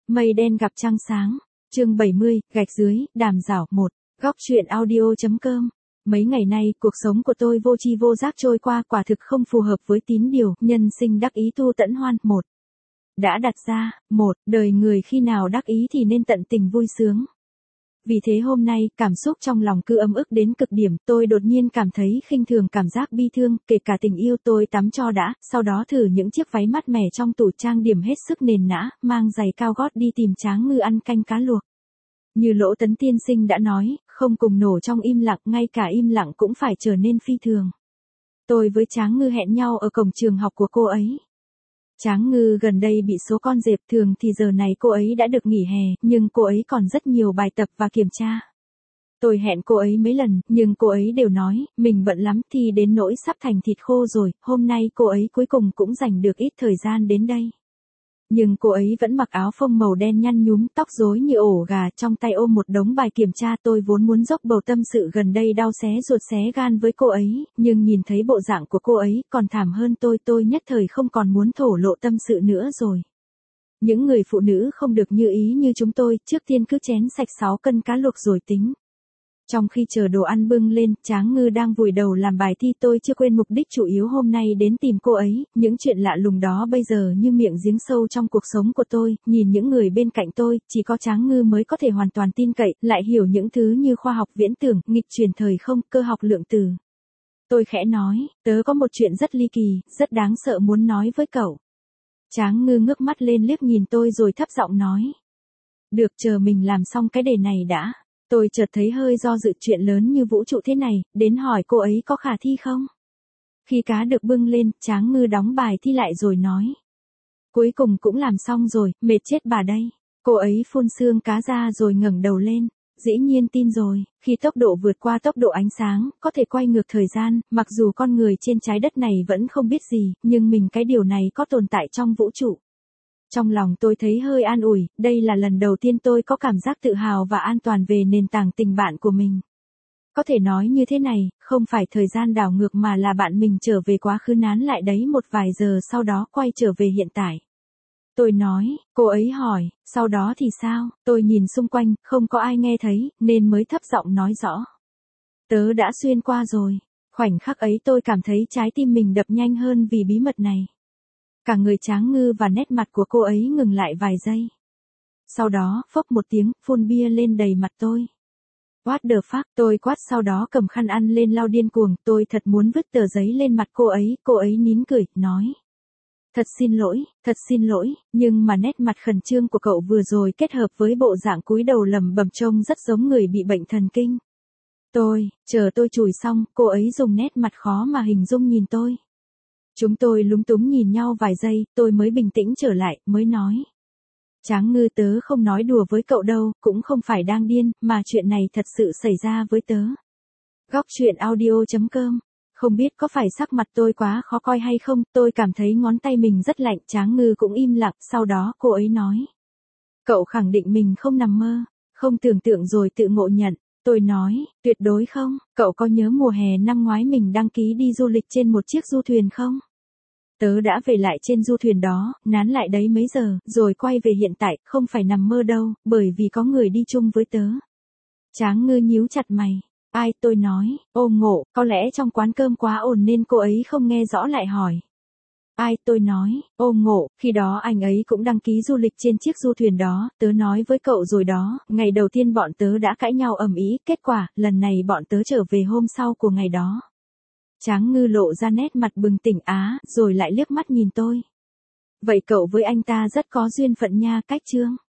Mây đen gặp trăng sáng. Chương 70, gạch dưới, đàm rảo 1. Góc truyện audio.com. Mấy ngày nay, cuộc sống của tôi vô tri vô giác trôi qua, quả thực không phù hợp với tín điều, nhân sinh đắc ý tu tẫn hoan. 1. Đã đặt ra, đời người khi nào đắc ý thì nên tận tình vui sướng. Vì thế hôm nay, cảm xúc trong lòng cứ ấm ức đến cực điểm, tôi đột nhiên cảm thấy khinh thường cảm giác bi thương, kể cả tình yêu. Tôi tắm cho đã, sau đó thử những chiếc váy mát mẻ trong tủ, trang điểm hết sức nền nã, mang giày cao gót đi tìm Tráng Ngư ăn canh cá luộc. Như Lỗ Tấn tiên sinh đã nói, không cùng nổ trong im lặng, ngay cả im lặng cũng phải trở nên phi thường. Tôi với Tráng Ngư hẹn nhau ở cổng trường học của cô ấy. Tráng Ngư gần đây bị số con dẹp, thường thì giờ này cô ấy đã được nghỉ hè, nhưng cô ấy còn rất nhiều bài tập và kiểm tra. Tôi hẹn cô ấy mấy lần, nhưng cô ấy đều nói, mình bận lắm, thì đến nỗi sắp thành thịt khô rồi. Hôm nay cô ấy cuối cùng cũng dành được ít thời gian đến đây. Nhưng cô ấy vẫn mặc áo phông màu đen nhăn nhúm, tóc rối như ổ gà, trong tay ôm một đống bài kiểm tra. Tôi vốn muốn dốc bầu tâm sự gần đây đau xé ruột xé gan với cô ấy, nhưng nhìn thấy bộ dạng của cô ấy còn thảm hơn tôi nhất thời không còn muốn thổ lộ tâm sự nữa rồi. Những người phụ nữ không được như ý như chúng tôi, trước tiên cứ chén sạch 6 cân cá luộc rồi tính. Trong khi chờ đồ ăn bưng lên, Tráng Ngư đang vùi đầu làm bài thi. Tôi chưa quên mục đích chủ yếu hôm nay đến tìm cô ấy. Những chuyện lạ lùng đó bây giờ như miệng giếng sâu trong cuộc sống của tôi. Nhìn những người bên cạnh tôi, chỉ có Tráng Ngư mới có thể hoàn toàn tin cậy, lại hiểu những thứ như khoa học viễn tưởng, nghịch truyền thời không, cơ học lượng tử. Tôi khẽ nói, tớ có một chuyện rất ly kỳ, rất đáng sợ muốn nói với cậu. Tráng Ngư ngước mắt lên liếc nhìn tôi rồi thấp giọng nói. Được, chờ mình làm xong cái đề này đã. Tôi chợt thấy hơi do dự, chuyện lớn như vũ trụ thế này, đến hỏi cô ấy có khả thi không? Khi cá được bưng lên, Tráng Ngư đóng bài thi lại rồi nói. Cuối cùng cũng làm xong rồi, mệt chết bà đây. Cô ấy phun xương cá ra rồi ngẩng đầu lên. Dĩ nhiên tin rồi, khi tốc độ vượt qua tốc độ ánh sáng, có thể quay ngược thời gian, mặc dù con người trên trái đất này vẫn không biết gì, nhưng mình cái điều này có tồn tại trong vũ trụ. Trong lòng tôi thấy hơi an ủi, đây là lần đầu tiên tôi có cảm giác tự hào và an toàn về nền tảng tình bạn của mình. Có thể nói như thế này, không phải thời gian đảo ngược mà là bạn mình trở về quá khứ nán lại đấy một vài giờ sau đó quay trở về hiện tại. Tôi nói, cô ấy hỏi, sau đó thì sao? Tôi nhìn xung quanh, không có ai nghe thấy, nên mới thấp giọng nói rõ. Tớ đã xuyên qua rồi. Khoảnh khắc ấy tôi cảm thấy trái tim mình đập nhanh hơn vì bí mật này. Cả người Tráng Ngư và nét mặt của cô ấy ngừng lại vài giây. Sau đó, phốc một tiếng, phun bia lên đầy mặt tôi. What the fuck, tôi quát, sau đó cầm khăn ăn lên lau điên cuồng. Tôi thật muốn vứt tờ giấy lên mặt cô ấy nín cười, nói. Thật xin lỗi, nhưng mà nét mặt khẩn trương của cậu vừa rồi kết hợp với bộ dạng cúi đầu lẩm bẩm trông rất giống người bị bệnh thần kinh. Chờ tôi chùi xong, cô ấy dùng nét mặt khó mà hình dung nhìn tôi. Chúng tôi lúng túng nhìn nhau vài giây, tôi mới bình tĩnh trở lại, mới nói. Tráng Ngư, tớ không nói đùa với cậu đâu, cũng không phải đang điên, mà chuyện này thật sự xảy ra với tớ. Góc truyện audio.com. Không biết có phải sắc mặt tôi quá khó coi hay không, tôi cảm thấy ngón tay mình rất lạnh. Tráng Ngư cũng im lặng, sau đó cô ấy nói. Cậu khẳng định mình không nằm mơ, không tưởng tượng rồi tự ngộ nhận. Tôi nói, tuyệt đối không, cậu có nhớ mùa hè năm ngoái mình đăng ký đi du lịch trên một chiếc du thuyền không? Tớ đã về lại trên du thuyền đó, nán lại đấy mấy giờ, rồi quay về hiện tại, không phải nằm mơ đâu, bởi vì có người đi chung với tớ. Tráng Ngư nhíu chặt mày. Ai? Tôi nói, ô ngộ, có lẽ trong quán cơm quá ồn nên cô ấy không nghe rõ lại hỏi. Ai? Tôi nói, ô ngộ, khi đó anh ấy cũng đăng ký du lịch trên chiếc du thuyền đó, tớ nói với cậu rồi đó, ngày đầu tiên bọn tớ đã cãi nhau ầm ĩ, kết quả, lần này bọn tớ trở về hôm sau của ngày đó. Tráng Ngư lộ ra nét mặt bừng tỉnh rồi lại liếc mắt nhìn tôi. Vậy cậu với anh ta rất có duyên phận nha, cách chương.